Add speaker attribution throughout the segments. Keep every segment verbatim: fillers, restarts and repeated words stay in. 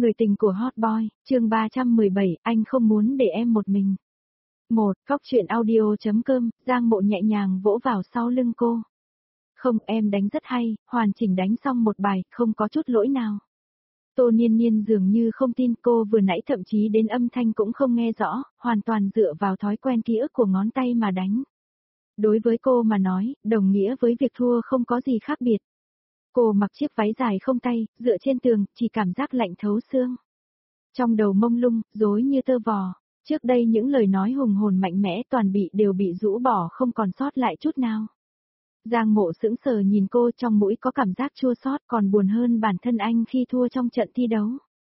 Speaker 1: Người tình của Hot Boy, chương ba trăm mười bảy, anh không muốn để em một mình. một. Cóc truyện audio.com, Giang Mộ nhẹ nhàng vỗ vào sau lưng cô. Không, em đánh rất hay, hoàn chỉnh đánh xong một bài, không có chút lỗi nào. Tô Niên Niên dường như không tin, cô vừa nãy thậm chí đến âm thanh cũng không nghe rõ, hoàn toàn dựa vào thói quen ký ức của ngón tay mà đánh. Đối với cô mà nói, đồng nghĩa với việc thua không có gì khác biệt. Cô mặc chiếc váy dài không tay, dựa trên tường, chỉ cảm giác lạnh thấu xương. Trong đầu mông lung, rối như tơ vò. Trước đây những lời nói hùng hồn mạnh mẽ toàn bị đều bị rũ bỏ không còn sót lại chút nào. Giang Mộ sững sờ nhìn cô, trong mũi có cảm giác chua xót, còn buồn hơn bản thân anh khi thua trong trận thi đấu.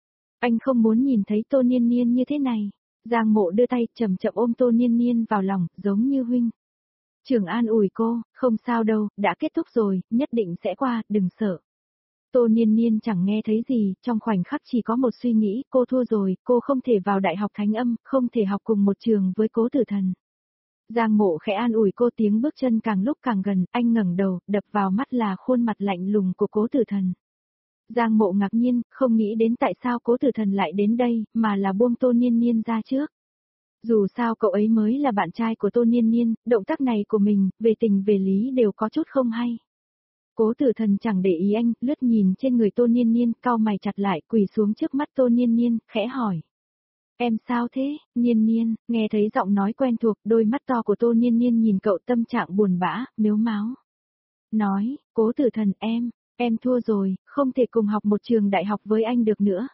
Speaker 1: Anh không muốn nhìn thấy Tô Niên Niên như thế này. Giang Mộ đưa tay chậm chậm ôm Tô Niên Niên vào lòng, giống như huynh trưởng an ủi cô, không sao đâu, đã kết thúc rồi, nhất định sẽ qua, đừng sợ. Tô Niên Niên chẳng nghe thấy gì, trong khoảnh khắc chỉ có một suy nghĩ, cô thua rồi, cô không thể vào Đại học Thánh Âm, không thể học cùng một trường với Cố Tử Thần. Giang Mộ khẽ an ủi cô, tiếng bước chân càng lúc càng gần, anh ngẩng đầu, đập vào mắt là khuôn mặt lạnh lùng của Cố Tử Thần. Giang Mộ ngạc nhiên, không nghĩ đến tại sao Cố Tử Thần lại đến đây, mà là buông Tô Niên Niên ra trước. Dù sao cậu ấy mới là bạn trai của Tô Niên Niên, động tác này của mình, về tình về lý đều có chút không hay. Cố Tử Thần chẳng để ý anh, lướt nhìn trên người Tô Niên Niên, cau mày chặt lại, quỳ xuống trước mắt Tô Niên Niên, khẽ hỏi. Em sao thế, Niên Niên, nghe thấy giọng nói quen thuộc, đôi mắt to của Tô Niên Niên nhìn cậu tâm trạng buồn bã, mếu máo. Nói, Cố Tử Thần em, em thua rồi, không thể cùng học một trường đại học với anh được nữa.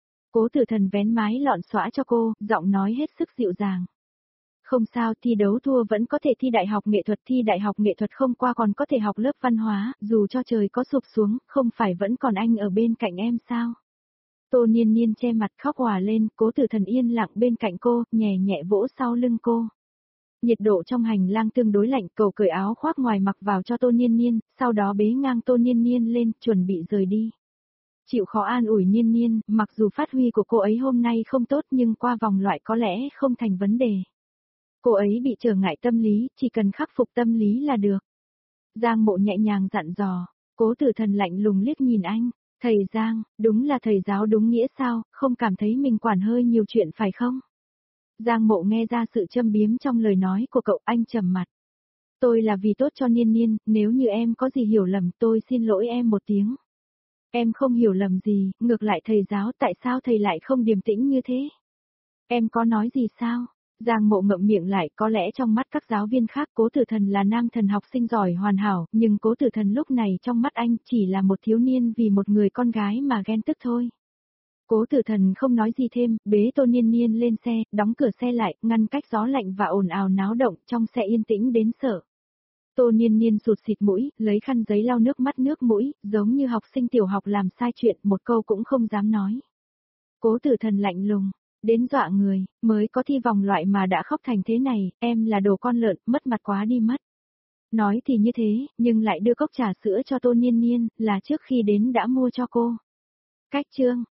Speaker 1: Cố Tử Thần vén mái lọn xõa cho cô, giọng nói hết sức dịu dàng. Không sao, thi đấu thua vẫn có thể thi đại học nghệ thuật, thi đại học nghệ thuật không qua còn có thể học lớp văn hóa, dù cho trời có sụp xuống, không phải vẫn còn anh ở bên cạnh em sao? Tô Niên Niên che mặt khóc òa lên, Cố Tử Thần yên lặng bên cạnh cô, nhẹ nhẹ vỗ sau lưng cô. Nhiệt độ trong hành lang tương đối lạnh, cậu cởi áo khoác ngoài mặc vào cho Tô Niên Niên, sau đó bế ngang Tô Niên Niên lên, chuẩn bị rời đi. Chịu khó an ủi Niên Niên, mặc dù phát huy của cô ấy hôm nay không tốt nhưng qua vòng loại có lẽ không thành vấn đề. Cô ấy bị trở ngại tâm lý, chỉ cần khắc phục tâm lý là được. Giang Mộ nhẹ nhàng dặn dò, Cố Tử Thần lạnh lùng liếc nhìn anh, thầy Giang, đúng là thầy giáo đúng nghĩa sao, không cảm thấy mình quản hơi nhiều chuyện phải không? Giang Mộ nghe ra sự châm biếm trong lời nói của cậu, anh trầm mặt. Tôi là vì tốt cho Niên Niên, nếu như em có gì hiểu lầm tôi xin lỗi em một tiếng. Em không hiểu lầm gì, ngược lại thầy giáo tại sao thầy lại không điềm tĩnh như thế? Em có nói gì sao? Giang Mộ ngậm miệng lại, có lẽ trong mắt các giáo viên khác Cố Tử Thần là nam thần học sinh giỏi hoàn hảo, nhưng Cố Tử Thần lúc này trong mắt anh chỉ là một thiếu niên vì một người con gái mà ghen tức thôi. Cố Tử Thần không nói gì thêm, bế Tô Niên Niên lên xe, đóng cửa xe lại, ngăn cách gió lạnh và ồn ào náo động, trong xe yên tĩnh đến sợ. Tô Niên Niên sụt xịt mũi, lấy khăn giấy lau nước mắt nước mũi, giống như học sinh tiểu học làm sai chuyện, một câu cũng không dám nói. Cố Tử Thần lạnh lùng, đến dọa người, mới có thi vòng loại mà đã khóc thành thế này, em là đồ con lợn, mất mặt quá đi mất. Nói thì như thế, nhưng lại đưa cốc trà sữa cho Tô Niên Niên, là trước khi đến đã mua cho cô. Cách chương,